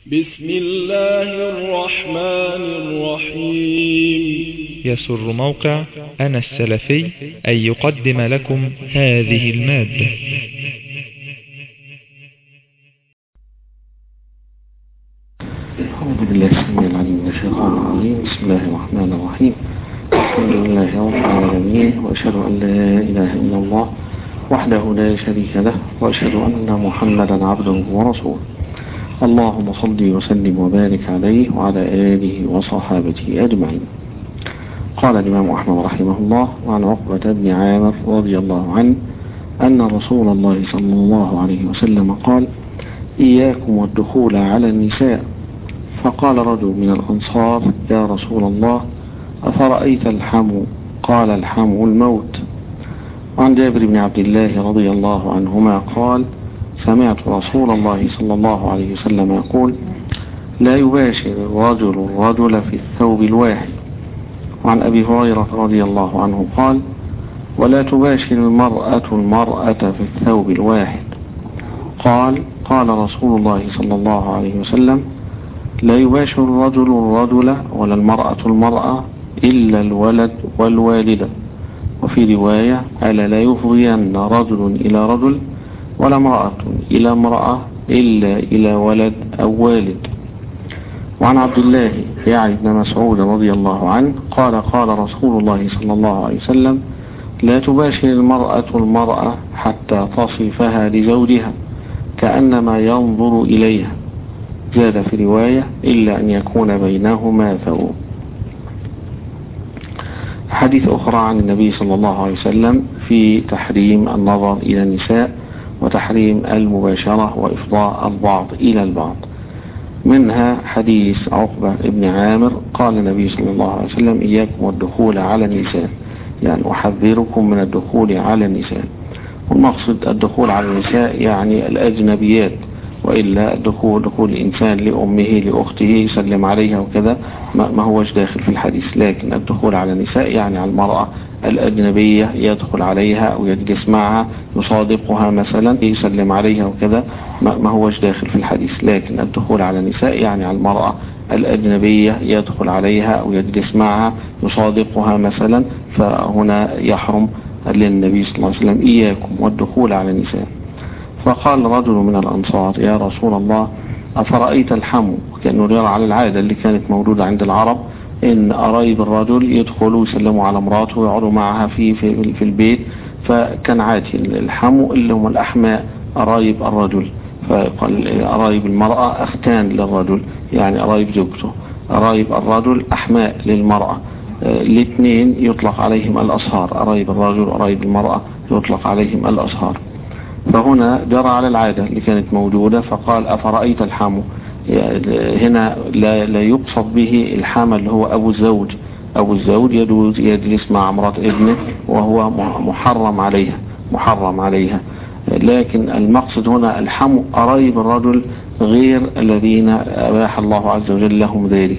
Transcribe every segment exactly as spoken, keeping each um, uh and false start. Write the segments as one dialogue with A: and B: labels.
A: بسم الله الرحمن الرحيم.
B: يسر موقع أنا السلفي أن يقدم لكم هذه المادة.
C: أعوذ بالله السميع العليم من الشيطان الرجيم. بسم الله الرحمن الرحيم. الحمد لله رب العالمين، وأشهد أن لا إله إلا الله وحده لا شريك له، وأشهد أن محمدا عبده ورسوله. اللهم صل وسلم وبارك عليه وعلى آله وصحابته أجمعين. قال الإمام أحمد رحمه الله: وعن عقبة بن عامر رضي الله عنه أن رسول الله صلى الله عليه وسلم قال: إياكم والدخول على النساء. فقال رجل من الأنصار: يا رسول الله، أفرأيت الحمو؟ قال: الحمو الموت. وعن جابر بن عبد الله رضي الله عنهما قال: سمعت رسول الله صلى الله عليه وسلم يقول: لا يباشر الرجل الرجل في الثوب الواحد. وعن أبي هريرة رضي الله عنه قال: ولا تباشر المرأة المرأة في الثوب الواحد. قال: قال رسول الله صلى الله عليه وسلم: لا يباشر الرجل الرجل ولا المرأة المرأة إلا الولد والوالدة. وفي رواية: ألا لا يفضين رجل إلى رجل ولا امرأة إلى امرأة إلا إلى ولد أو والد. وعن عبد الله يعني بن مسعود رضي الله عنه قال: قال رسول الله صلى الله عليه وسلم: لا تباشر المرأة المرأة حتى تصفها لزوجها كأنما ينظر إليها. زاد في رواية: إلا أن يكون بينهما ثوب. حديث أخرى عن النبي صلى الله عليه وسلم في تحريم النظر إلى النساء وتحريم المباشرة وإفضاء البعض إلى البعض. منها حديث عقبة بن عامر قال النبي صلى الله عليه وسلم: إياكم والدخول على النساء، يعني أحذركم من الدخول على النساء. والمقصد الدخول على النساء يعني الأجنبيات، وإلا الدخول دخول الإنسان لأمه لأخته يسلم عليها وكذا ما هوش داخل في الحديث. لكن الدخول على النساء يعني على المرأة الأجنبية، يدخل عليها أو يجلس معها يصادقها مثلا يسلم عليها وكذا ما هوش داخل في الحديث. لكن الدخول على النساء يعني على المرأة الأجنبية، يدخل عليها أو يجلس معها يصادقها مثلا، فهنا يحرم للنبي صلى الله عليه وسلم: إياكم والدخول على النساء. فقال رجل من الأنصار: يا رسول الله، أفرأيت الحمو؟ كأنه يرى على العادة اللي كانت موجودة عند العرب، إن قرايب الرجل يدخلوا يسلموا على مراته ويقعدوا معها في, في, في البيت. فكان عادي الحمو اللي هم الأحماء قرايب الرجل. فقال قرايب المرأة أختان للرجل، يعني قرايب زوجته. قرايب الرجل أحماء للمرأة. الاثنين يطلق عليهم الأصهار، قرايب الرجل وقرايب المرأة يطلق عليهم الأصهار. فهنا جرى على العادة اللي كانت موجودة، فقال: أفرأيت الحمو؟ هنا لا, لا يقصد به الحمى اللي هو أبو الزوج. أبو الزوج يجوز يجلس مع امرأة ابنه وهو محرم عليها محرم عليها لكن المقصد هنا الحمو قرايب الرجل غير الذين أباح الله عز وجل لهم ذلك.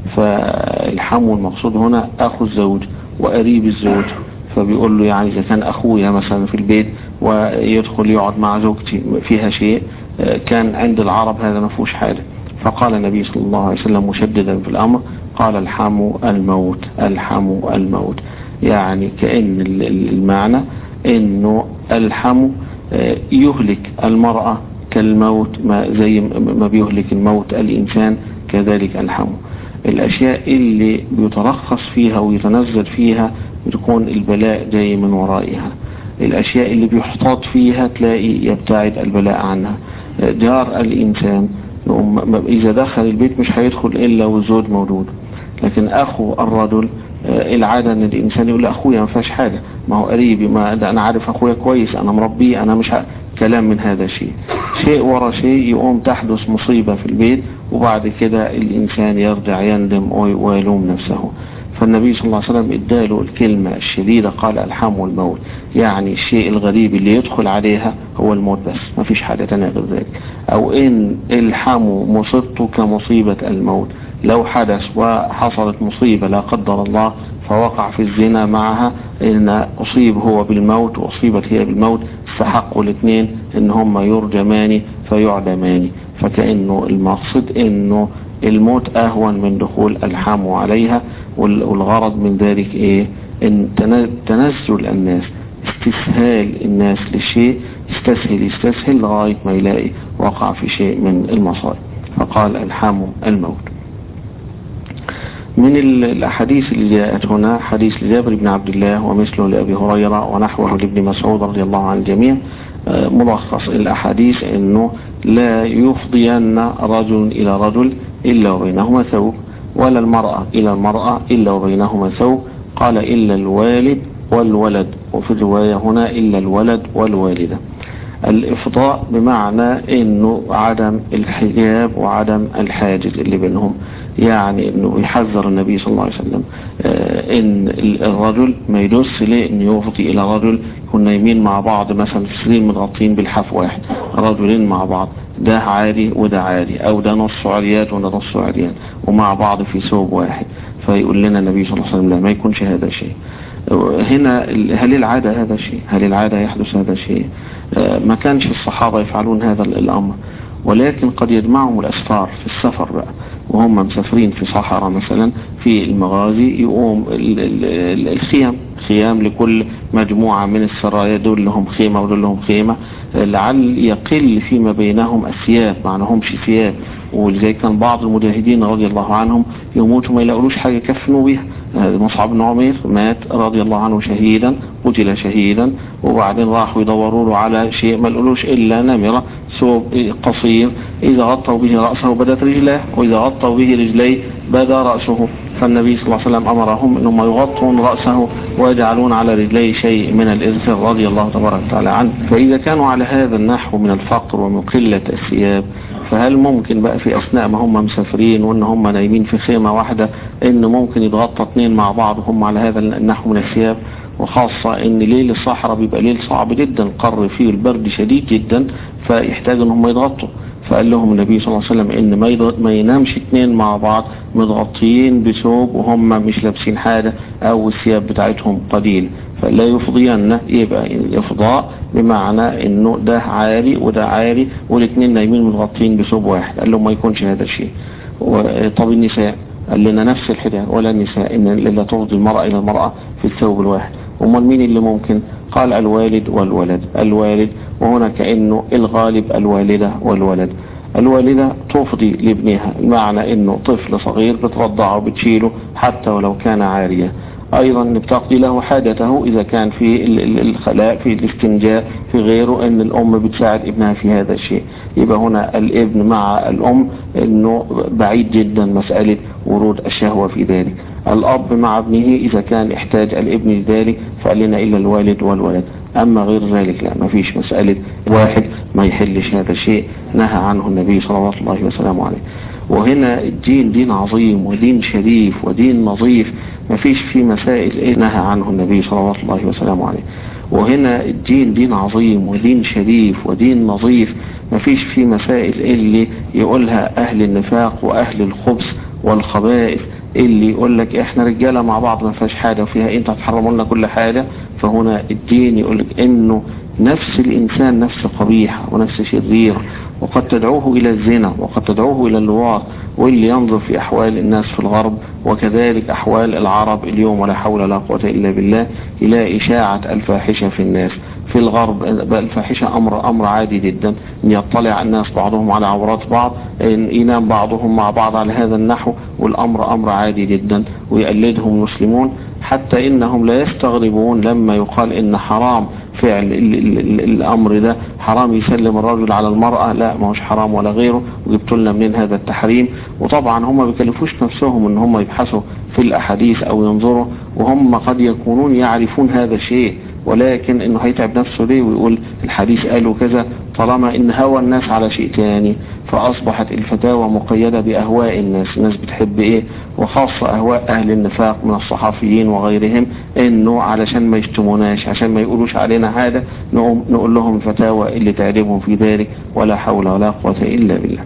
C: فالحمو المقصود هنا أخو الزوج وقريب الزوج. فبيقول له يعني إذا كان أخويا مثلا في البيت ويدخل يقعد مع زوجتي فيها شيء، كان عند العرب هذا ما فيهوش حاجة. فقال النبي صلى الله عليه وسلم مشددا في الأمر، قال: الحمو الموت، الحمو الموت. يعني كأن المعنى إنه الحمو يهلك المرأة كالموت، ما زي ما بيهلك الموت الإنسان كذلك الحمو. الأشياء اللي بيترخص فيها ويتنزل فيها بتكون البلاء جاي من ورائها. الأشياء اللي بيحتاط فيها تلاقي يبتعد البلاء عنها. جار الإنسان إذا دخل البيت مش هيدخل إلا والزوج موجود. لكن أخو الرجل العادة أن الإنسان يقول: أخويا ما فيهاش حاجة، ما هو قريبي، ما ده أنا عارف أخويا كويس، أنا مربيه، أنا مش ه... كلام من هذا الشيء. شيء ورا شيء يقوم تحدث مصيبة في البيت، وبعد كده الإنسان يرجع يندم ويلوم نفسه. فالنبي صلى الله عليه وسلم اداله الكلمة الشديدة، قال: الحمو الموت. يعني الشيء الغريب اللي يدخل عليها هو الموت بس، ما فيش حاجة تانية غير ذلك. أو إن الحمو مصيبته كمصيبة الموت، لو حدث وحصلت مصيبة لا قدر الله فوقع في الزنا معها، إن أصيب هو بالموت وأصيبت هي بالموت، استحقوا الاثنين إن هم يرجمان فيعدمان. فكأنه المقصد انه الموت اهون من دخول الحام عليها، والغرض من ذلك ايه؟ ان تنزل الناس، استسهال الناس للشيء، يستسهل يستسهل لغاية ما يلاقي وقع في شيء من المصائب، فقال الحام الموت. من الأحاديث اللي جاءت هنا حديث لجابر بن عبد الله ومثله لأبي هريرة ونحوه لابن مسعود رضي الله عن الجميع. ملخص الأحاديث أنه لا يفضين رجل إلى رجل إلا وبينهما ثوب، ولا المرأة إلى المرأة إلا وبينهما ثوب، قال إلا الوالد والولد، وفي الرواية هنا إلا الولد والوالدة. الإفضاء بمعنى أنه عدم الحجاب وعدم الحاجز اللي بينهم، يعني أنه يحذر النبي صلى الله عليه وسلم أن الرجل ما يدوس ليه أن يفضي إلى رجل يكون نايمين مع بعض مثلا في سرير متغطين بالحاف واحد، رجلين مع بعض، ده عادي وده عادي، أو ده نص عريات وده نص عريان ومع بعض في ثوب واحد، فيقول لنا النبي صلى الله عليه وسلم لا، ما يكونش هذا شيء. هنا هل العادة هذا شيء؟ هل العادة يحدث هذا شيء؟ ما كانش الصحابة يفعلون هذا الأمر، ولكن قد يجمعهم الأسفار في السفر بقى وهم مسافرين في صحراء مثلا في المغازي، يقوم الخيام خيام لكل مجموعة من السرايا، دول لهم خيمة ودول لهم خيمة، لعل يقل فيما بينهم الثياب، معناهمش ثياب، ولذلك كان بعض المجاهدين رضي الله عنهم يموتوا ما يلاقولوش حاجة يكفنوا بها. مصعب بن عمير مات رضي الله عنه شهيدا، قتل شهيدا، وبعدين راحوا يدوروا له على شيء ما لقولوش إلا نمرة، ثوب قصير إذا غطوا به رأسه بدت رجلاه، وإذا غطوا به رجليه بدا رأسه، فالنبي صلى الله عليه وسلم أمرهم أنهم يغطون رأسه ويجعلون على رجليه شيء من الإزر رضي الله تبارك وتعالى عنه. فإذا كانوا على هذا النحو من الفقر ومن قلة الثياب، فهل ممكن بقى في أثناء ما هم مسافرين وإن هم نايمين في خيمة واحدة إن ممكن يتغطى اثنين مع بعض وهم على هذا النحو من الثياب؟ وخاصة إن ليل الصحراء بيبقى ليل صعب جدا، قر فيه البرد شديد جدا، فيحتاج إن هم يتغطوا. فقال لهم النبي صلى الله عليه وسلم إن ما ينامش اثنين مع بعض متغطيين بثوب وهم مش لابسين حاجة أو الثياب بتاعتهم قليل، فلا يفضين. يبقى الإفضاء بمعنى إنه ده عاري وده عاري والاثنين نايمين متغطيين بثوب واحد، قال لهم ما يكونش هذا الشيء. طب النساء قال لنا نفس الحدث، ولا النساء إن لا تفضي المرأة إلى المرأة في الثوب الواحد. ومن مين اللي ممكن؟ قال الوالد والولد. الوالد وهنا كأنه الغالب الوالدة والولد. الوالدة تفضي لابنها، معنى انه طفل صغير بترضعه وبتشيله حتى ولو كان عارية، ايضا بتقضي له حاجته اذا كان في الخلاء في الاستنجاء في غيره، ان الام بتساعد ابنها في هذا الشيء. يبقى هنا الابن مع الام انه بعيد جدا مسألة ورود الشهوة في ذلك. الاب مع ابنه اذا كان احتاج الابن لذلك، فقال لنا الا الوالد والولد. اما غير ذلك لا، ما فيش مسألة واحد ما يحلش هذا الشيء، نهى عنه النبي صلى الله عليه وسلم عليه. وهنا الدين دين عظيم ودين شريف ودين نظيف، ما فيش فيه مسائل إيه نهى عنه النبي صلى الله عليه وسلم عليه. وهنا الدين دين عظيم ودين شريف ودين نظيف، ما فيش فيه مسائل اللي يقولها اهل النفاق واهل الخبث والخبائث، اللي يقول لك احنا رجاله مع بعض ما فيهاش حاجه وفيها انت هتحرموا لنا كل حاجه. فهنا الدين يقول لك انه نفس الانسان نفس قبيحه ونفس شرير، وقد تدعوه الى الزنا وقد تدعوه الى اللواط. واللي ينظر في احوال الناس في الغرب وكذلك احوال العرب اليوم، ولا حول ولا قوه الا بالله، الى اشاعه الفاحشه في الناس. في الغرب الفاحشه امر امر عادي جدا، ان يطلع الناس بعضهم على عورات بعض، ان ينام بعضهم مع بعض على هذا النحو، والامر امر عادي جدا، ويقلدهم المسلمون، حتى انهم لا يستغربون لما يقال ان حرام فعل الامر ده، حرام يسلم الرجل على المرأة. لا، ما هوش حرام ولا غيره، وجبت لنا منين هذا التحريم؟ وطبعا هم ما بيكلفوش نفسهم ان هم يبحثوا في الاحاديث او ينظروا، وهم قد يكونون يعرفون هذا الشيء، ولكن انه هيتعب نفسه ليه ويقول الحديث قالوا كذا، طالما ان هوى الناس على شيء تاني. فاصبحت الفتاوى مقيدة باهواء الناس، الناس بتحب ايه، وخاصة اهواء اهل النفاق من الصحافيين وغيرهم، انه علشان ما يشتموناش، عشان ما يقولوش علينا هذا، نقول لهم الفتاوى اللي تعجبهم في ذلك، ولا حول ولا قوة الا بالله.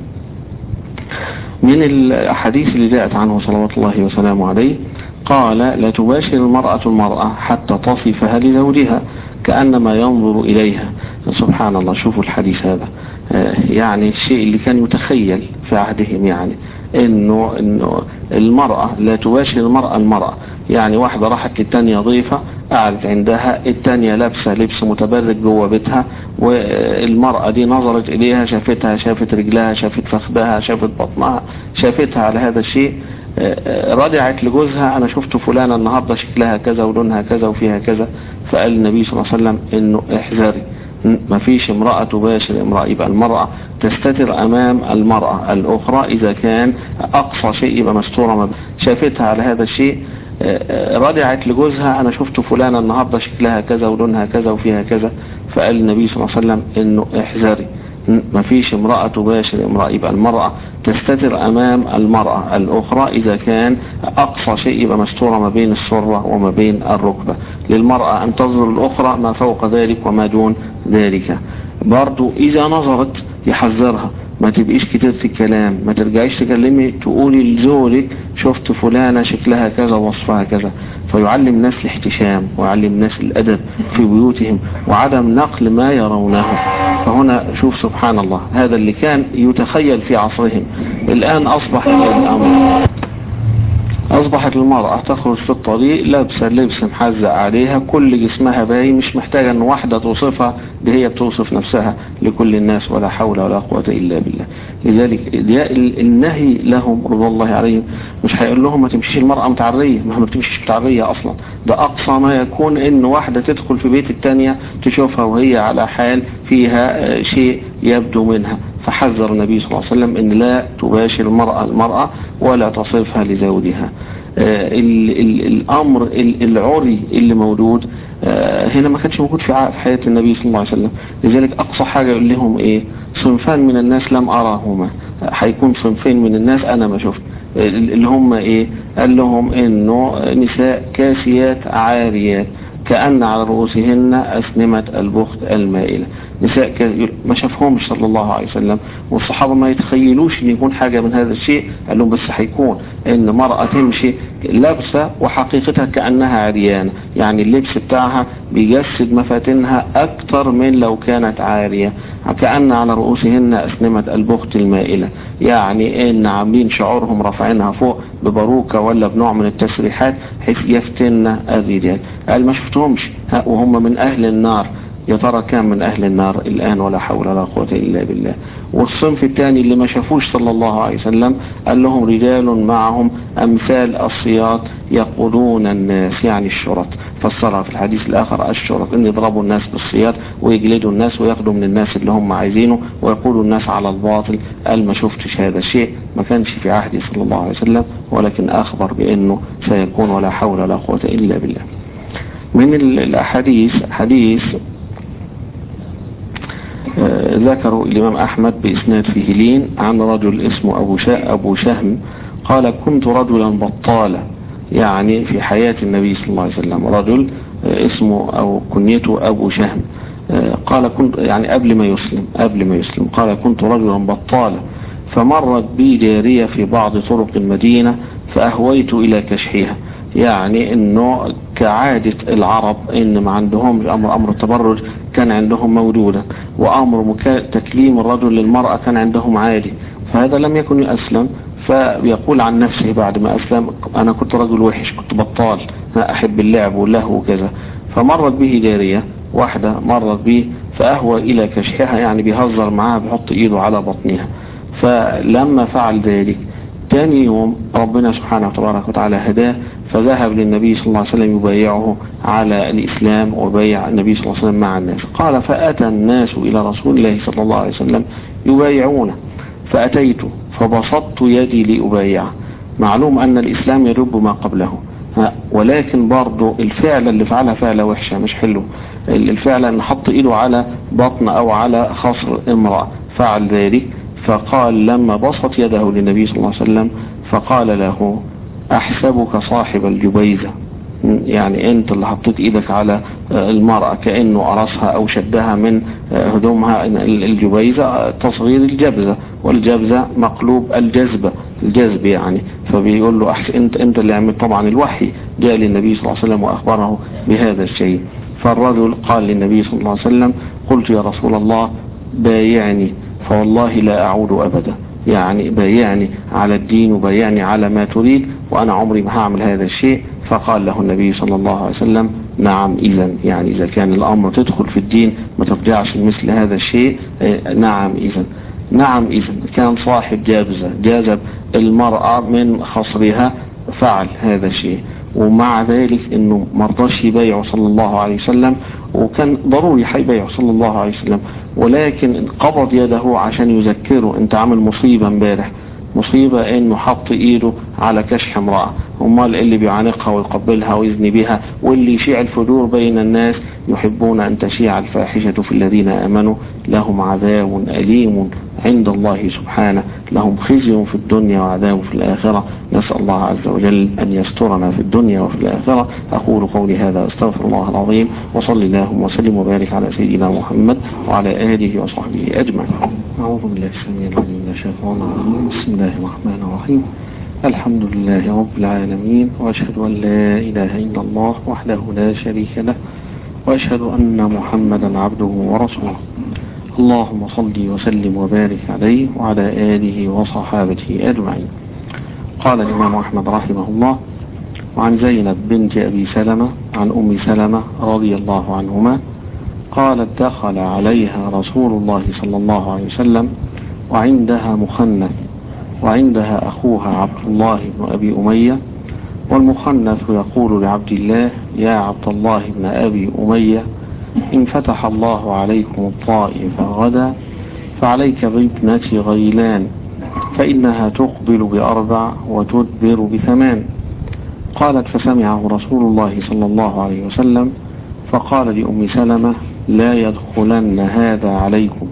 C: من الاحاديث اللي جاءت عنه صلوات الله وسلامه عليه، قال لا تباشر المرأة المرأة حتى تصفها لزوجها كأنما ينظر إليها. سبحان الله، شوفوا الحديث هذا، يعني الشيء اللي كان يتخيل في عهدهم، يعني انه انه المرأة لا تباشر المرأة المرأة، يعني واحدة راحت للتانية ضيفة قعدت عندها، التانية لابسة لبس متبرج جوه بيتها، والمرأة دي نظرت اليها، شافتها، شافت رجلها، شافت فخذها، شافت بطنها، شافتها على هذا الشيء، رجعت لجوزها انا شفت فلانة النهاردة شكلها كذا ولونها كذا وفيها كذا، فقال النبي صلى الله عليه وسلم انه احذري، ما فيش امرأة تباشر امرأة، يبقى المرأة تستتر امام المرأة الاخرى، اذا كان اقصى شيء يبقى مستورة، شافتها على هذا الشيء، رجعت لجوزها انا شفت فلانة النهاردة شكلها كذا ولونها كذا وفيها كذا، فقال النبي صلى الله عليه وسلم انه احذري، ما فيش امرأة تباشر امرأة، يبقى المرأة تستتر امام المرأة الاخرى، اذا كان اقصى شيء يبقى مستورة ما بين السرة وما بين الركبة، للمرأة ان تنظر الاخرى ما فوق ذلك وما دون ذلك. برضو اذا نظرت يحذرها، ما تبقيش كتير في الكلام، ما ترجعيش تكلمي تقولي لزوجك شفت فلانة شكلها كذا ووصفها كذا، فيعلم الناس الاحتشام ويعلم الناس الأدب في بيوتهم وعدم نقل ما يرونه. فهنا شوف سبحان الله، هذا اللي كان يتخيل في عصرهم الآن أصبح الأمر، أصبحت المرأة تخرج في الطريق لابسة لبس محزق عليها، كل جسمها باين، مش محتاجة أن واحدة توصفها، دي هي بتوصف نفسها لكل الناس، ولا حول ولا قوة إلا بالله. لذلك النهي لهم رضي الله عليهم مش هيقول لهم ما تمشيش المرأة متعرية، ما ما بتمشيش متعرية أصلا، ده أقصى ما يكون إن واحدة تدخل في بيت التانية تشوفها وهي على حال فيها شيء يبدو منها، فحذر النبي صلى الله عليه وسلم ان لا تباشر المرأة المرأة ولا تصفها لزوجها. آه ال ال الامر ال العري اللي موجود آه هنا ما كانش موجود في حياة النبي صلى الله عليه وسلم، لذلك اقصى حاجة يقول لهم ايه؟ صنفان من الناس لم اراهما، هيكون صنفين من الناس انا ما شفت، اللي هم ايه؟ قال لهم انه نساء كاسيات عاريات كأن على رؤوسهن أسنمة البخت المائلة، نساء ما شافهمش صلى الله عليه وسلم، والصحابة ما يتخيلوش ان يكون حاجة من هذا الشيء، قال لهم بس هيكون ان مرأة تمشي لابسة وحقيقتها كأنها عريانة، يعني اللبس بتاعها بيجسد مفاتنها اكتر من لو كانت عارية، كأن على رؤوسهن أسنمة البخت المائلة، يعني ان عاملين شعورهم رافعينها فوق بباروكة ولا بنوع من التسريحات حيث يفتن الرجال. قال ما شفتهمش وهم من اهل النار، يا ترى كان من اهل النار الان؟ ولا حول ولا قوة الا بالله. والصنف الثاني اللي ما شافوش صلى الله عليه وسلم قال لهم رجال معهم امثال الصياط يقودون الناس، يعني الشرط، فسرها في الحديث الاخر الشرط ان يضربوا الناس بالصياط ويجلدوا الناس وياخدوا من الناس اللي هم عايزينه ويقولوا الناس على الباطل. قال ما شفتش هذا الشيء، ما كانش في عهدي صلى الله عليه وسلم، ولكن اخبر بانه سيكون، ولا حول ولا قوة الا بالله. من الاحاديث حديث آه ذكروا الإمام أحمد بإسناد فيه لين عن رجل اسمه أبو, شا أبو شهم قال كنت رجلا بطالا، يعني في حياة النبي صلى الله عليه وسلم رجل آه اسمه أو كنيته أبو شهم، آه قال كنت يعني قبل ما يسلم قبل ما يسلم قال كنت رجلا بطالا فمرت بي جارية في بعض طرق المدينة فأهويت إلى كشحها، يعني انه كعادة العرب ان ما عندهم امر امر التبرج كان عندهم موجودا، وامر تكليم الرجل للمرأة كان عندهم عادي، فهذا لم يكن يسلم، فيقول عن نفسه بعد ما اسلم انا كنت رجل وحش، كنت بطال، انا احب اللعب واللهو وكذا. فمرت به جارية واحدة مرت به فاهوى الى كشحها، يعني بيهزر معها بيحط ايده على بطنها، فلما فعل ذلك ثاني يوم ربنا سبحانه وتبارك وتعالى هداه، فذهب للنبي صلى الله عليه وسلم يبايعه على الإسلام، وبايع النبي صلى الله عليه وسلم مع الناس. قال فأتى الناس إلى رسول الله صلى الله عليه وسلم يبايعونه، فأتيت فبسطت يدي لأبايعه. معلوم أن الإسلام يجب ما قبله، ولكن برضو الفعل اللي فعلها فعلة وحشة مش حلو، الفعل أن حط إيده على بطن أو على خصر امرأة فعل ذلك. فقال لما بسط يده للنبي صلى الله عليه وسلم فقال له أحسبك صاحب الجبيزة، يعني أنت اللي حطيت إيدك على المرأة، كأنه أرسها أو شدها من هدومها. الجبيزة تصغير الجبزة، والجبزة مقلوب الجذبة، الجذب يعني، فبيقول له أحسن أنت أنت اللي عمل. طبعا الوحي جاء للنبي صلى الله عليه وسلم وأخبره بهذا الشيء. فالرجل قال للنبي صلى الله عليه وسلم قلت يا رسول الله بايعني، فوالله لا أعود أبدا، يعني بايعني على الدين وبايعني على ما تريد وأنا عمري ما هعمل هذا الشيء. فقال له النبي صلى الله عليه وسلم نعم إذن، يعني إذا كان الأمر تدخل في الدين ما ترجعش مثل هذا الشيء، نعم إذن. نعم إذن كان صاحب جابزة جاذب المرأة من خصرها فعل هذا الشيء، ومع ذلك انه مرضاش يبايعه صلى الله عليه وسلم، وكان ضروري حيبايعه صلى الله عليه وسلم، ولكن قبض يده عشان يذكره انت عامل مصيبة امبارح، مصيبة انه حط ايده على كشح امرأة، امال اللي بيعانقها ويقبلها ويزني بها واللي يشيع الفجور بين الناس يحبون ان تشيع الفاحشة في الذين امنوا لهم عذاب اليم عند الله سبحانه، لهم خزي في الدنيا وعذاب في الآخرة. نسأل الله عز وجل أن يسترنا في الدنيا وفي الآخرة. أقول قولي هذا أستغفر الله العظيم، وصلي اللهم وسلم وبارك على سيدنا محمد وعلى آله وصحبه أجمعين. أعوذ بالله السميع العليم من الشيطان الرجيم. بسم الله الرحمن الرحيم. الحمد لله رب العالمين، وأشهد أن لا إله إلا الله وحده لا شريك له، وأشهد أن محمدا عبده ورسوله. اللهم صل وسلم وبارك عليه وعلى آله وصحابته أجمعين. قال الإمام أحمد رحمه الله: وعن زينب بنت أبي سلمة عن أم سلمة رضي الله عنهما قالت: دخل عليها رسول الله صلى الله عليه وسلم وعندها مخنث، وعندها أخوها عبد الله بن أبي أمية، والمخنث يقول لعبد الله: يا عبد الله بن أبي أمية، إن فتح الله عليكم الطائف غدا فعليك بابنة غيلان، فإنها تقبل بأربع وتدبر بثمان. قالت: فسمعه رسول الله صلى الله عليه وسلم فقال لأم سلمة: لا يدخلن هذا عليكم.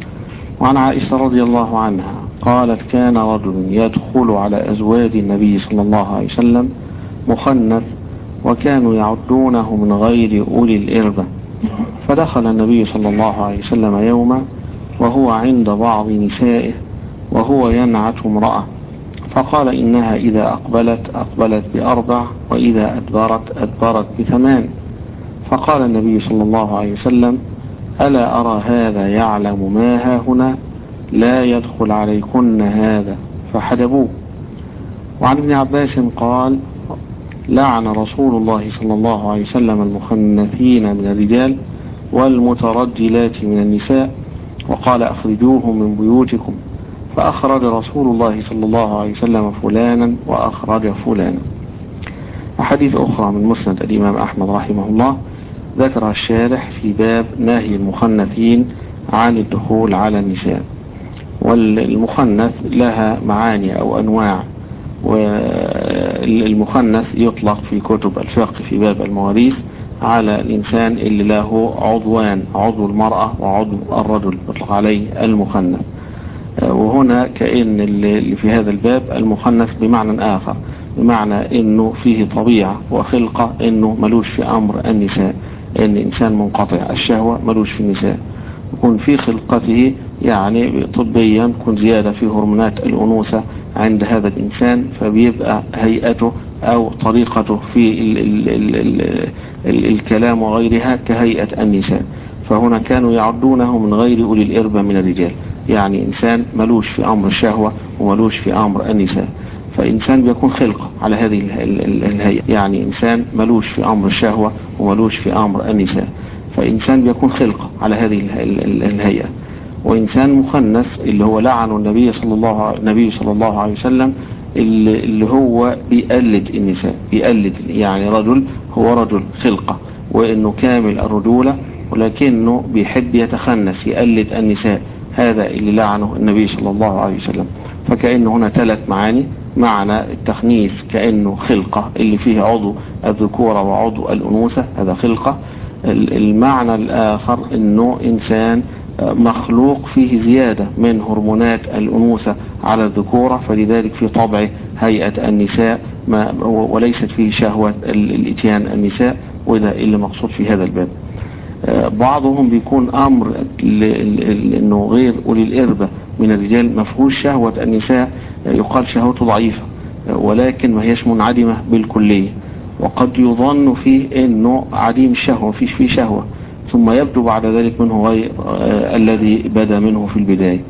C: وعن عائشة رضي الله عنها قالت: كان رجل يدخل على أزواج النبي صلى الله عليه وسلم مخنث، وكانوا يعدونه من غير أولي الإربة، فدخل النبي صلى الله عليه وسلم يوما وهو عند بعض نسائه وهو ينعت امرأة، فقال: إنها إذا أقبلت أقبلت بأربع، وإذا أدبرت أدبرت بثمان. فقال النبي صلى الله عليه وسلم: ألا أرى هذا يعلم ما ها هنا، لا يدخل عليكن هذا، فحجبوه. وعن ابن عباس قال: لعن رسول الله صلى الله عليه وسلم المخنثين من الرجال والمترجلات من النساء، وقال: أخرجوهم من بيوتكم، فأخرج رسول الله صلى الله عليه وسلم فلانا وأخرج فلانا. أحاديث أخرى من مسند الإمام أحمد رحمه الله ذكر الشارح في باب نهي المخنثين عن الدخول على النساء. والمخنث لها معاني أو أنواع، والمخنث يطلق في كتب الفقه في باب المواريث على الإنسان اللي له عضوان، عضو المرأة وعضو الرجل، يطلق عليه المخنث. وهنا كأن اللي في هذا الباب المخنث بمعنى آخر، بمعنى انه فيه طبيعة وخلقة، انه ملوش في امر النساء، ان انسان منقطع الشهوة ملوش في النساء، يكون في خلقته يعني طبيا يكون زيادة في هرمونات الأنوثة عند هذا الإنسان، فبيبقى هيئته أو طريقته في ال ال ال ال ال الكلام وغيرها كهيئة النساء. فهنا كانوا يعدونه من غير أولي الإربة من الرجال، يعني إنسان ملوش في أمر الشهوة وملوش في أمر النساء، فإنسان بيكون خلقه على هذه الهيئة، يعني إنسان ملوش في أمر الشهوة وملوش في أمر النساء، فإنسان بيكون خلقه على هذه الهيئة. وإنسان مخنث اللي هو لعنه النبي صلى الله النبي صلى الله عليه وسلم، اللي هو بيقلد النساء، بيقلد يعني رجل هو رجل خلقة وإنه كامل الرجولة، ولكنه بيحب يتخنث يقلد النساء، هذا اللي لعنه النبي صلى الله عليه وسلم. فكأنه هنا ثلاث معاني: معنى التخنيث كأنه خلقة اللي فيه عضو الذكورة وعضو الأنوثة، هذا خلقة. المعنى الآخر انه إنسان مخلوق فيه زيادة من هرمونات الأنوثة على الذكورة، فلذلك في طبعه هيئة النساء ما وليست فيه شهوة الاتيان النساء، وده اللي مقصود في هذا الباب. بعضهم بيكون أمر انه غير أولي الإربة من الرجال مفهوش شهوة النساء، يقال شهوته ضعيفة ولكن ما هيش منعدمة بالكلية، وقد يظن فيه انه عديم الشهوة مفيش فيه شهوة، ثم يبدو بعد ذلك منه غير آه الذي بدا منه في البداية.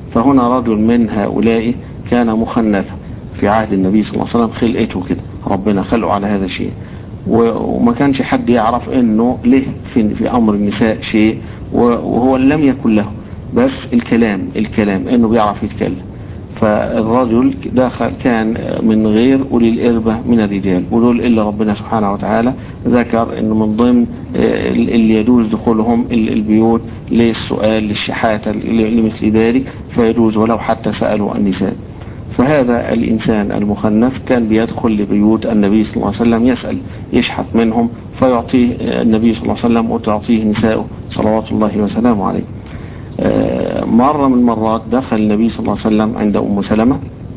C: فهنا رجل من هؤلاء كان مخنثا في عهد النبي صلى الله عليه وسلم، خلقته كده ربنا خلقه على هذا الشيء، وما كانش حد يعرف انه له في, في امر النساء شيء، وهو لم يكن له بس الكلام الكلام انه بيعرف يتكلم. فالرجل دخل كان من غير أولي الإربة من الرجال، ودول إلا ربنا سبحانه وتعالى ذكر إنه من ضمن اللي يجوز دخولهم البيوت للسؤال للشحاتة لمثل ذلك، فيجوز ولو حتى سألوا النساء. فهذا الإنسان المخنث كان بيدخل لبيوت النبي صلى الله عليه وسلم يسأل يشحت منهم، فيعطيه النبي صلى الله عليه وسلم وتعطيه نساءه صلوات الله وسلامه عليه. مرة من المرات دخل النبي صلى الله عليه وسلم عند أم سلمة،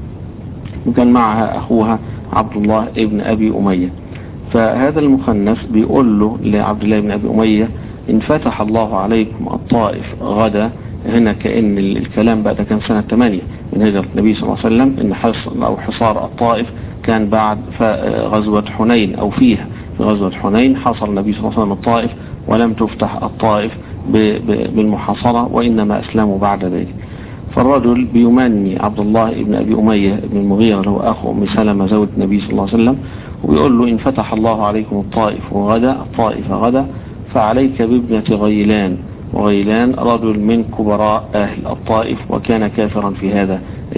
C: وكان معها أخوها عبد الله ابن أبي أمية. فهذا المخنث بيقول له لعبد الله بن أبي أمية: إن فتح الله عليكم الطائف غدا. هنا كأن الكلام بقى ده كان سنة ثمانية من هجرة النبي صلى الله عليه وسلم، إن حصن أو حصار الطائف كان بعد غزوة حنين، أو فيها في غزوة حنين حصر النبي صلى الله عليه وسلم الطائف، ولم تفتح الطائف بالمحاصرة، وإنما أسلموا بعد ذلك. فالرجل بيمني عبد الله ابن أبي أمية بن المغيرة اللي هو أخو أم سلمة زوج النبي صلى الله عليه وسلم، ويقول له: إن فتح الله عليكم الطائف وغدا الطائف غدا فعليك بابنة غيلان. وغيلان رجل من كبراء أهل الطائف، وكان كافرا في هذا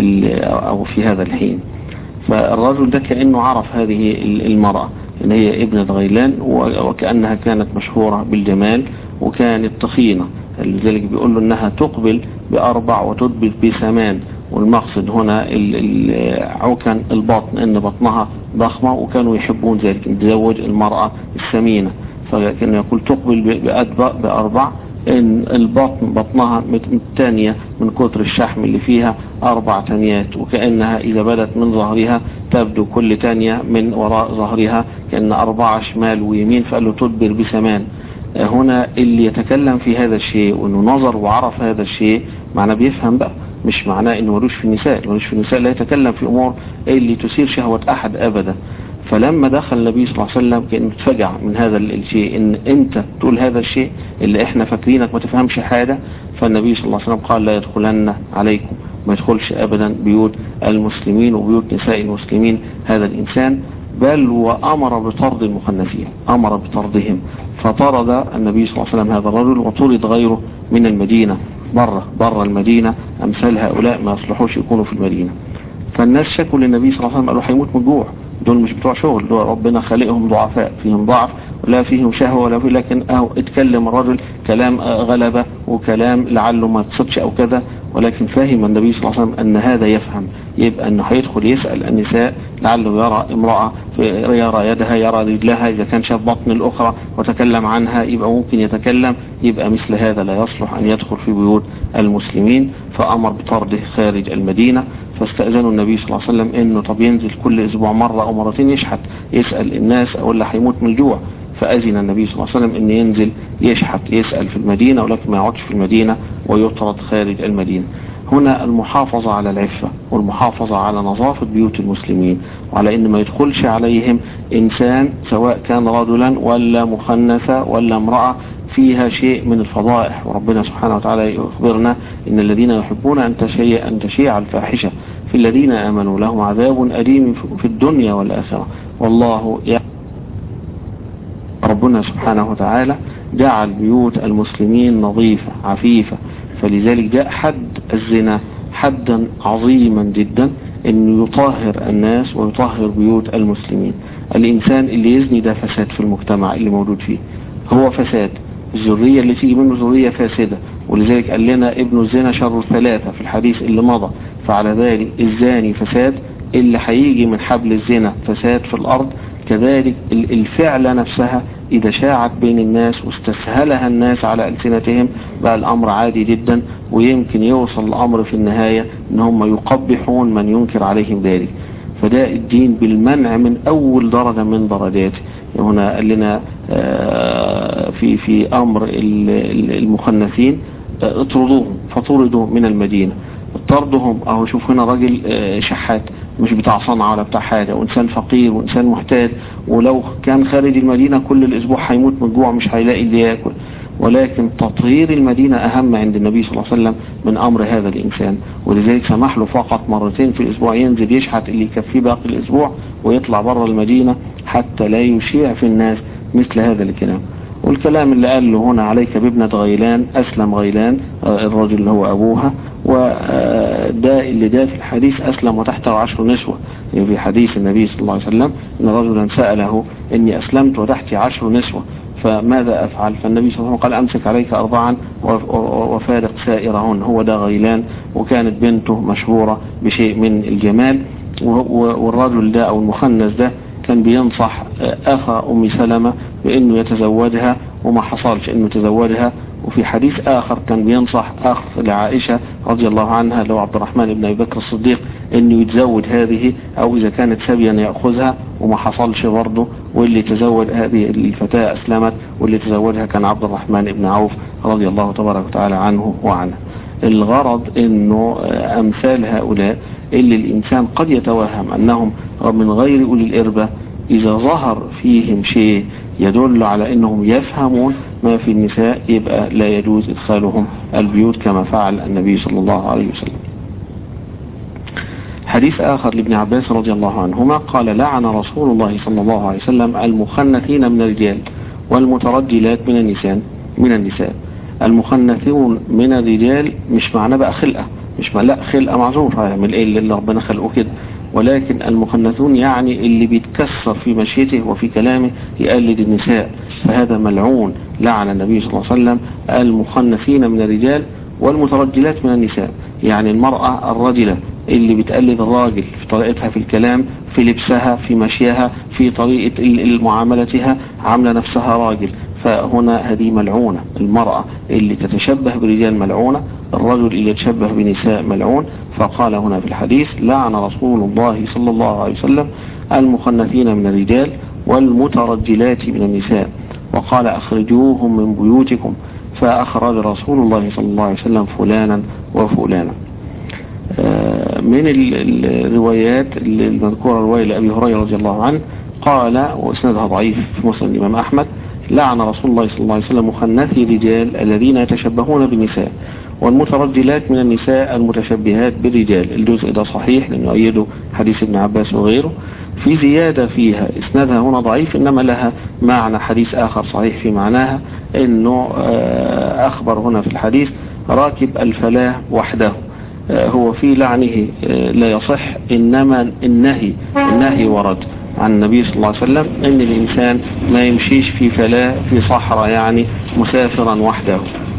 C: أو في هذا الحين. فالرجل ده كأنه عرف هذه المرأة إن هي ابنة غيلان، وكأنها كانت مشهورة بالجمال وكانت تخينة، لذلك بيقول له إنها تقبل بأربع وتدبر بثمان. والمقصد هنا عكن البطن، إن بطنها ضخمة، وكانوا يحبون ذلك تزوج المرأة السمينة. فكان يقول تقبل بأربع، إن البطن بطنها الثانية من كتر الشحم اللي فيها أربع تانيات، وكأنها إذا بدت من ظهرها تبدو كل تانية من وراء ظهرها كأن أربعة شمال ويمين. فقال له تدبر بثمان. هنا اللي يتكلم في هذا الشيء وإنه نظر وعرف هذا الشيء معناه بيفهم بقى، مش معناه إنه ملوش في النساء. ملوش في النساء لا يتكلم في أمور اللي تثير شهوة أحد أبدا. فلما دخل النبي صلى الله عليه وسلم كأنه اتفجع من هذا الشيء، ان انت تقول هذا الشيء اللي احنا فاكرينك ما تفهمش حاجة. فالنبي صلى الله عليه وسلم قال: لا يدخلن عليكم، ما يدخلش ابدا بيوت المسلمين وبيوت نساء المسلمين هذا الانسان، بل وامر بطرد المخنثين، امر بطردهم. فطرد النبي صلى الله عليه وسلم هذا الرجل، وطرد غيره من المدينة بره بره المدينة. امثال هؤلاء ما يصلحوش يكونوا في المدينة. فالناس شكوا للنبي صلى الله عليه وسلم، قالوا هيموت من جوع، دول مش بتوع شغل، دول ربنا خالقهم ضعفاء، فيهم ضعف ولا فيهم شهوة ولا فيه. لكن اهو اتكلم الرجل كلام غلبة وكلام لعله ما تصدش او كذا، ولكن فهم النبي صلى الله عليه وسلم ان هذا يفهم، يبقى انه هيدخل يسأل النساء لعله يرى امرأة، يرى يدها، يرى رجلها، اذا كان شاف بطن الاخرى وتكلم عنها يبقى ممكن يتكلم، يبقى مثل هذا لا يصلح ان يدخل في بيوت المسلمين. فامر بطرده خارج المدينة. فاستأذنوا النبي صلى الله عليه وسلم انه طب ينزل كل اسبوع مرة او مرتين يشحت يسأل الناس، او اللي هيموت من الجوع. فأذن النبي صلى الله عليه وسلم ان ينزل يشحت يسأل في المدينة، ولكن ما يقعدش في المدينة ويطرد خارج المدينة. هنا المحافظة على العفة والمحافظة على نظافة بيوت المسلمين، وعلى ان ما يدخلش عليهم انسان سواء كان رجلا ولا مخنثة ولا امرأة فيها شيء من الفضائح. وربنا سبحانه وتعالى يخبرنا ان الذين يحبون ان تشيع, أن تشيع الفاحشة في الذين آمنوا لهم عذاب أليم في الدنيا والآخرة والله يعلم. ربنا سبحانه وتعالى جعل بيوت المسلمين نظيفة عفيفة، فلذلك جاء حد الزنا حدا عظيما جدا، انه يطهر الناس ويطهر بيوت المسلمين. الانسان اللي يزني ده فساد في المجتمع اللي موجود فيه، هو فساد. الذرية اللي تيجي منه ذرية فاسدة، ولذلك قال لنا ابن الزنا شر الثلاثة في الحديث اللي مضى. فعلى ذلك الزاني فساد، اللي هيجي من حبل الزنا فساد في الارض. كذلك الفعلة نفسها إذا شاعت بين الناس واستسهلها الناس على ألسنتهم بقى الأمر عادي جدا، ويمكن يوصل الأمر في النهاية إن هم يقبحون من ينكر عليهم ذلك. فده الدين بالمنع من أول درجة من درجاته. هنا قال لنا في في أمر المخنثين اطردوهم، فطردوا من المدينة. طردهم اهو شوف هنا راجل شحات مش بتاع صنعة ولا بتاع حاجة، وانسان فقير وانسان محتاج، ولو كان خارج المدينة كل الاسبوع هيموت من الجوع، مش هيلاقي اللي ياكل. ولكن تطهير المدينة أهم عند النبي صلى الله عليه وسلم من أمر هذا الإنسان، ولذلك سمح له فقط مرتين في الأسبوع ينزل يشحت اللي يكفيه باقي الأسبوع ويطلع بره المدينة حتى لا يشيع في الناس مثل هذا الكلام. والكلام اللي قال له هنا عليك بابنة غيلان، أسلم غيلان الرجل اللي هو أبوها، وده اللي ده في الحديث أسلم وتحته عشر نسوة. يعني في حديث النبي صلى الله عليه وسلم إن رجلا سأله إني أسلمت وتحتي عشر نسوة فماذا أفعل؟ فالنبي صلى الله عليه وسلم قال أمسك عليك أربعا وفارق سائرهن. هو ده غيلان، وكانت بنته مشهورة بشيء من الجمال، والرجل ده أو المخنث ده كان بينصح أخا أم سلمة بأنه يتزوجها وما حصلش أنه تزوجها. وفي حديث آخر كان بينصح أخ لعائشة رضي الله عنها اللي هو عبد الرحمن بن أبي بكر الصديق أنه يتزوج هذه، أو إذا كانت سبيا يأخذها، وما حصلش برضه. واللي تزوج هذه الفتاة أسلمت، واللي تزوجها كان عبد الرحمن بن عوف رضي الله تبارك وتعالى عنه وعنه. الغرض أنه أمثال هؤلاء اللي الإنسان قد يتوهم أنهم من غير أولي الإربة، إذا ظهر فيهم شيء يدل على أنهم يفهمون ما في النساء يبقى لا يجوز إدخالهم البيوت كما فعل النبي صلى الله عليه وسلم. حديث آخر لابن عباس رضي الله عنهما قال لعن رسول الله صلى الله عليه وسلم المخنثين من الرجال والمترجلات من النساء من النساء المخنثون من الرجال مش معناه بقى خلقة، مش لا خلقة معذورة من ايه اللي ربنا خلقه كده، ولكن المخنثون يعني اللي بيتكسر في مشيته وفي كلامه يقلد النساء، فهذا ملعون. لعن النبي صلى الله عليه وسلم المخنثين من الرجال والمترجلات من النساء، يعني المرأة الرجلة اللي بتقلد الراجل في طريقتها في الكلام، في لبسها، في مشيها، في طريقة معاملتها، عاملة نفسها راجل، فهنا هذه ملعونة. المرأة اللي تتشبه برجال ملعونة، الرجل اللي يتشبه بنساء ملعون. فقال هنا في الحديث لعن رسول الله صلى الله عليه وسلم المخنثين من الرجال والمترجلات من النساء، وقال أخرجوهم من بيوتكم، فأخرج رسول الله صلى الله عليه وسلم فلانا وفلانا. من الروايات المذكورة رواية لأبي هريرة رضي الله عنه قال وإسنادها ضعيف في مسند الإمام أحمد لعن رسول الله صلى الله عليه وسلم مخنثي الرجال الذين يتشبهون بالنساء والمترجلات من النساء المتشبهات بالرجال. الجزء ده صحيح لأنه أيده حديث ابن عباس وغيره. في زيادة فيها إسنادها هنا ضعيف، إنما لها معنى حديث آخر صحيح في معناها، إنه أخبر هنا في الحديث راكب الفلاة وحده، هو في لعنه لا يصح، إنما النهي النهي ورد عن النبي صلى الله عليه وسلم ان الانسان ما يمشيش في فلاة في صحراء، يعني مسافرا وحده.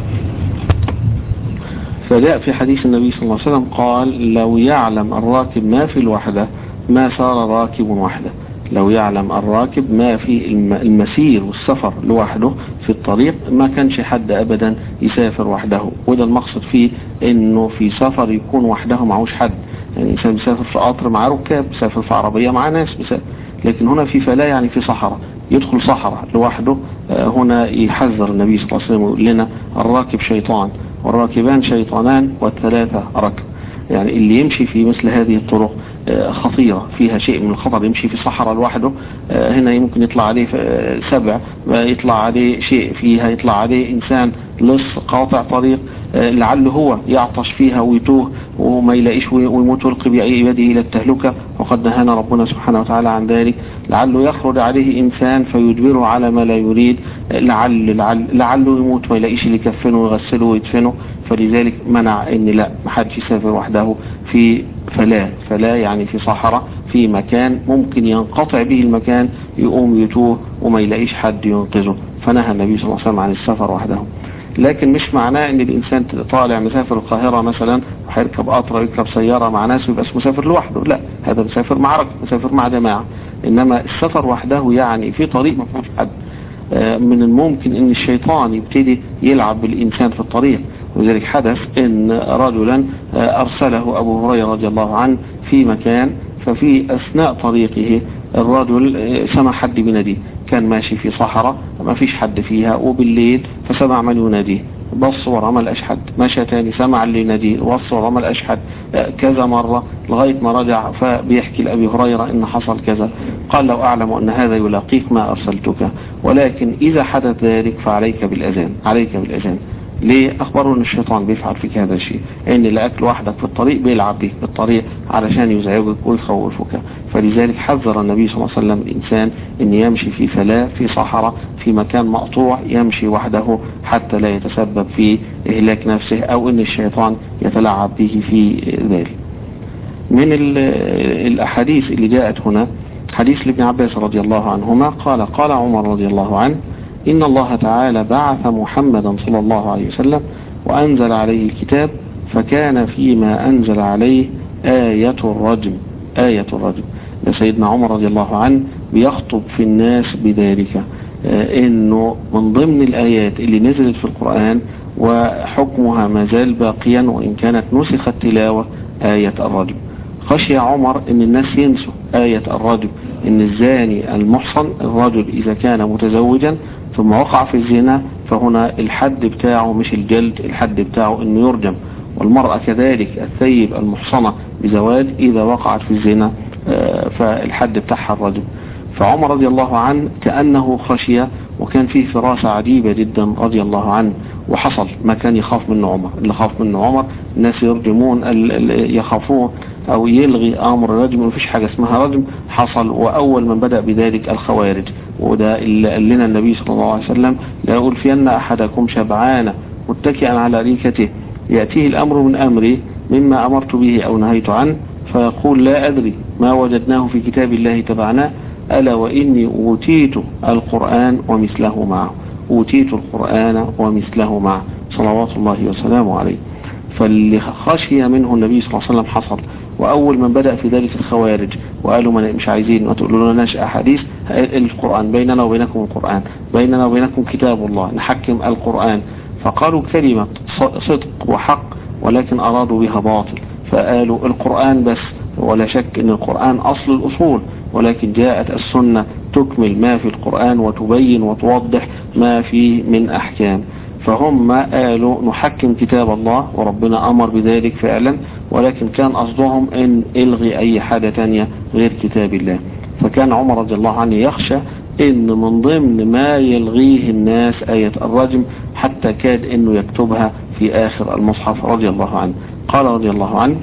C: فجاء في حديث النبي صلى الله عليه وسلم قال لو يعلم الراكب ما في الوحدة ما صار راكب وحده. لو يعلم الراكب ما في المسير والسفر لوحده في الطريق ما كانش حد ابدا يسافر وحده. وده المقصد فيه انه في سفر يكون وحده معهوش حد، يعني انسان بيسافر في قطر مع ركاب، بيسافر في عربية مع ناس بيسافر. لكن هنا في فلا يعني في صحراء، يدخل صحراء لوحده. هنا يحذر النبي صلى الله عليه وسلم ويقول لنا الراكب شيطان والراكبان شيطانان والثلاثة ركب. يعني اللي يمشي في مثل هذه الطرق خطيرة، فيها شيء من الخطر، يمشي في صحراء لوحده، هنا يمكن يطلع عليه سبع، يطلع عليه شيء فيها، يطلع عليه إنسان لص قاطع طريق، لعله هو يعطش فيها ويتوه وما يلاقيش ويموت ويلقي بيده إلى التهلكة، وقد نهانا ربنا سبحانه وتعالى عن ذلك. لعله يخرج عليه إنسان فيجبره على ما لا يريد، لعل لعل لعله يموت ما يلاقيش اللي يكفنه ويغسله ويدفنه. فلذلك منع ان لا محدش يسافر وحده في فلا فلا يعني في صحراء، في مكان ممكن ينقطع به المكان، يقوم يتوه وما يلاقيش حد ينقذه. فنهى النبي صلى الله عليه وسلم عن السفر وحده. لكن مش معناه ان الانسان طالع مسافر القاهرة مثلا وهيركب قطر ويركب سيارة مع ناس ويبقى مسافر لوحده، لا، هذا مسافر مع ركب، مسافر مع جماعة. انما السفر وحده يعني في طريق ما فيهوش حد، من الممكن ان الشيطان يبتدي يلعب بالانسان في الطريق. وذلك حدث ان رجلا ارسله ابو هريرة رضي الله عنه في مكان، ففي اثناء طريقه الرجل سمع حد بيناديه، كان ماشي في صحراء ما فيش حد فيها وبالليل، فسمع من يناديه بص ورا ما لقاش حد، مشى تاني سمع اللي يناديه، بص ورا ما لقاش حد كذا مرة لغاية ما رجع فبيحكي لأبي هريرة إن حصل كذا. قال لو أعلم أن هذا يلاقيك ما أرسلتك، ولكن إذا حدث ذلك فعليك بالأذان، عليك بالأذان. ليه؟ أخبروا أن الشيطان بيفعل فيك هذا الشيء، إن لأكل وحدك في الطريق بيلعب بيك في الطريق علشان يزعجك ويخوفك. فلذلك حذر النبي صلى الله عليه وسلم الإنسان أن يمشي في فلاة في صحراء في مكان مقطوع، يمشي وحده حتى لا يتسبب في إهلاك نفسه أو أن الشيطان يتلاعب به في ذلك. من الأحاديث اللي جاءت هنا حديث لابن عباس رضي الله عنهما قال قال عمر رضي الله عنه إن الله تعالى بعث محمدا صلى الله عليه وسلم وأنزل عليه الكتاب، فكان فيما أنزل عليه آية الرجم. آية الرجم سيدنا عمر رضي الله عنه بيخطب في الناس بذلك، إنه من ضمن الآيات اللي نزلت في القرآن وحكمها ما زال باقيا وإن كانت نسخت تلاوة آية الرجم. خشي عمر إن الناس ينسوا آية الرجم، إن الزاني المحصن الرجل إذا كان متزوجا ثم وقع في الزنا فهنا الحد بتاعه مش الجلد، الحد بتاعه إنه يرجم. والمرأة كذلك الثيب المحصنة بزواج إذا وقعت في الزنا فالحد بتاعها الرجم. فعمر رضي الله عنه كأنه خشي، وكان فيه فراسة عجيبة جدا رضي الله عنه، وحصل ما كان يخاف منه عمر. اللي خاف منه عمر الناس يرجمون، يخافون أو يلغي أمر الرجم، ومفيش حاجة اسمها رجم. حصل وأول من بدأ بذلك الخوارج، وده اللي قال لنا النبي صلى الله عليه وسلم لا يقول فين أحدكم شبعان متكئا على ريكته يأتيه الأمر من أمري مما أمرت به أو نهيت عنه فيقول لا أدري ما وجدناه في كتاب الله تبعناه، ألا وإني أوتيت القرآن ومثله معه، أوتيت القرآن ومثله معه صلوات الله وسلامه عليه. فاللي خشي منه النبي صلى الله عليه وسلم حصل. وأول من بدأ في ذلك الخوارج وقالوا ما مش عايزين ما تقولوا لناش أحاديث، القرآن بيننا وبينكم القرآن، بيننا وبينكم كتاب الله نحكم القرآن. فقالوا كلمة صدق وحق ولكن أرادوا بها باطل، فقالوا القرآن بس، ولا شك أن القرآن أصل الأصول، ولكن جاءت السنة تكمل ما في القرآن وتبين وتوضح ما فيه من أحكام. فهم قالوا نحكم كتاب الله وربنا أمر بذلك فعلا، ولكن كان قصدهم أن إلغي أي حاجة تانية غير كتاب الله. فكان عمر رضي الله عنه يخشى إن من ضمن ما يلغيه الناس آية الرجم، حتى كاد إنه يكتبها في آخر المصحف رضي الله عنه. قال رضي الله عنه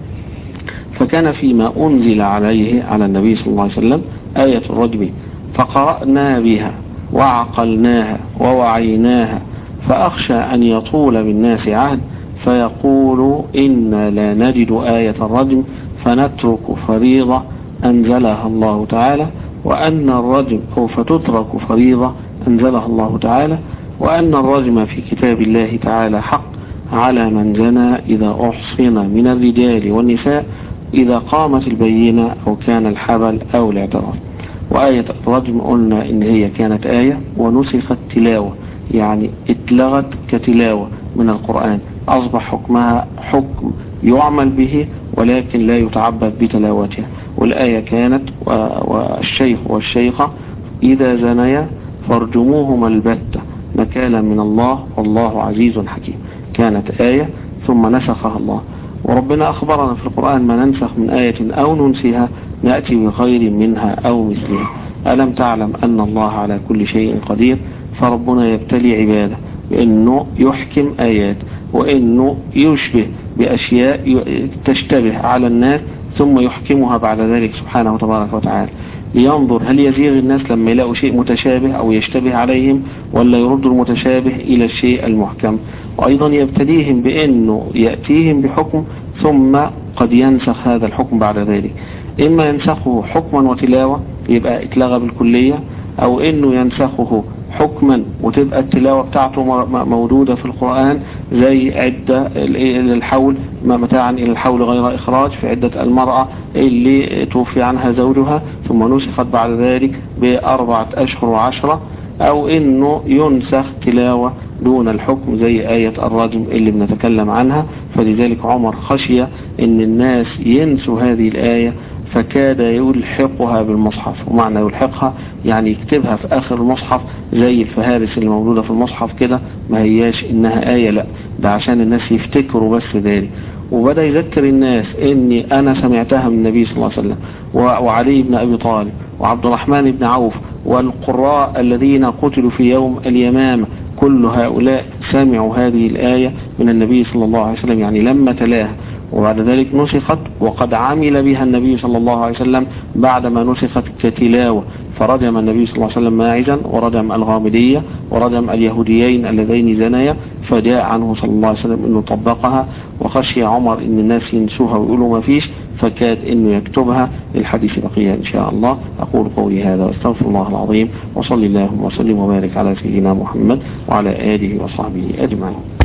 C: فكان فيما أنزل عليه على النبي صلى الله عليه وسلم آية الرجم، فقرأنا بها وعقلناها ووعيناها، فأخشى أن يطول بالناس عهد فيقول إنا لا نجد آية الرجم فنترك فريضة أنزلها الله تعالى، وأن الرجم أو فتترك فريضة أنزلها الله تعالى، وأن الرجم في كتاب الله تعالى حق على من زنى إذا أحصن من الرجال والنساء إذا قامت البينة أو كان الحبل أو الاعتراف. وآية الرجم قلنا إن هي كانت آية ونسخت تلاوة، يعني اتلغت كتلاوة من القرآن، أصبح حكمها حكم يعمل به ولكن لا يتعبد بتلاوتها. والآية كانت والشيخ والشيخة إذا زنيا فارجموهما البتة نكالا من الله والله عزيز حكيم. كانت آية ثم نسخها الله. وربنا أخبرنا في القرآن ما ننسخ من آية أو ننسها نأتي بخير منها أو مثلها. ألم تعلم أن الله على كل شيء قدير؟ فربنا يبتلي عباده بأنه يحكم آيات وأنه يشبه بأشياء تشتبه على الناس ثم يحكمها بعد ذلك سبحانه وتبارك وتعالى، لينظر هل يزيغ الناس لما يلاقوا شيء متشابه أو يشتبه عليهم ولا يردوا المتشابه إلى الشيء المحكم. وأيضا يبتليهم بأنه يأتيهم بحكم ثم قد ينسخ هذا الحكم بعد ذلك، إما ينسخه حكما وتلاوة يبقى اتلغى بالكلية، أو إنه ينسخه حكما وتبقى التلاوة بتاعته موجودة في القرآن زي عدة الحول متاعا إلى الحول غير إخراج في عدة المرأة اللي توفي عنها زوجها ثم نسخت بعد ذلك بأربعة أشهر وعشرة، أو إنه ينسخ تلاوة دون الحكم زي آية الرجم اللي بنتكلم عنها. فلذلك عمر خشية إن الناس ينسوا هذه الآية فكاد يلحقها بالمصحف. ومعنى يلحقها يعني يكتبها في آخر المصحف زي الفهارس اللي موجودة في المصحف كده، ما هياش إنها آية، لا ده عشان الناس يفتكروا بس ذلك. وبدأ يذكر الناس إني أنا سمعتها من النبي صلى الله عليه وسلم وعلي بن أبي طالب وعبد الرحمن بن عوف والقراء الذين قتلوا في يوم اليمامة، كل هؤلاء سمعوا هذه الآية من النبي صلى الله عليه وسلم، يعني لما تلاها وبعد ذلك نسخت، وقد عمل بها النبي صلى الله عليه وسلم بعدما نسخت كتلاوة. فرجم النبي صلى الله عليه وسلم ماعزا ورجم الغامدية ورجم اليهوديين اللذين زنيا، فجاء عنه صلى الله عليه وسلم انه طبقها، وخشي عمر ان الناس ينسوها ويقولوا ما فيش، فكاد انه يكتبها. الحديث بقية ان شاء الله. اقول قولي هذا واستغفر الله العظيم، وصلي اللهم وسلم وبارك على سيدنا محمد وعلى آله وصحبه اجمعين.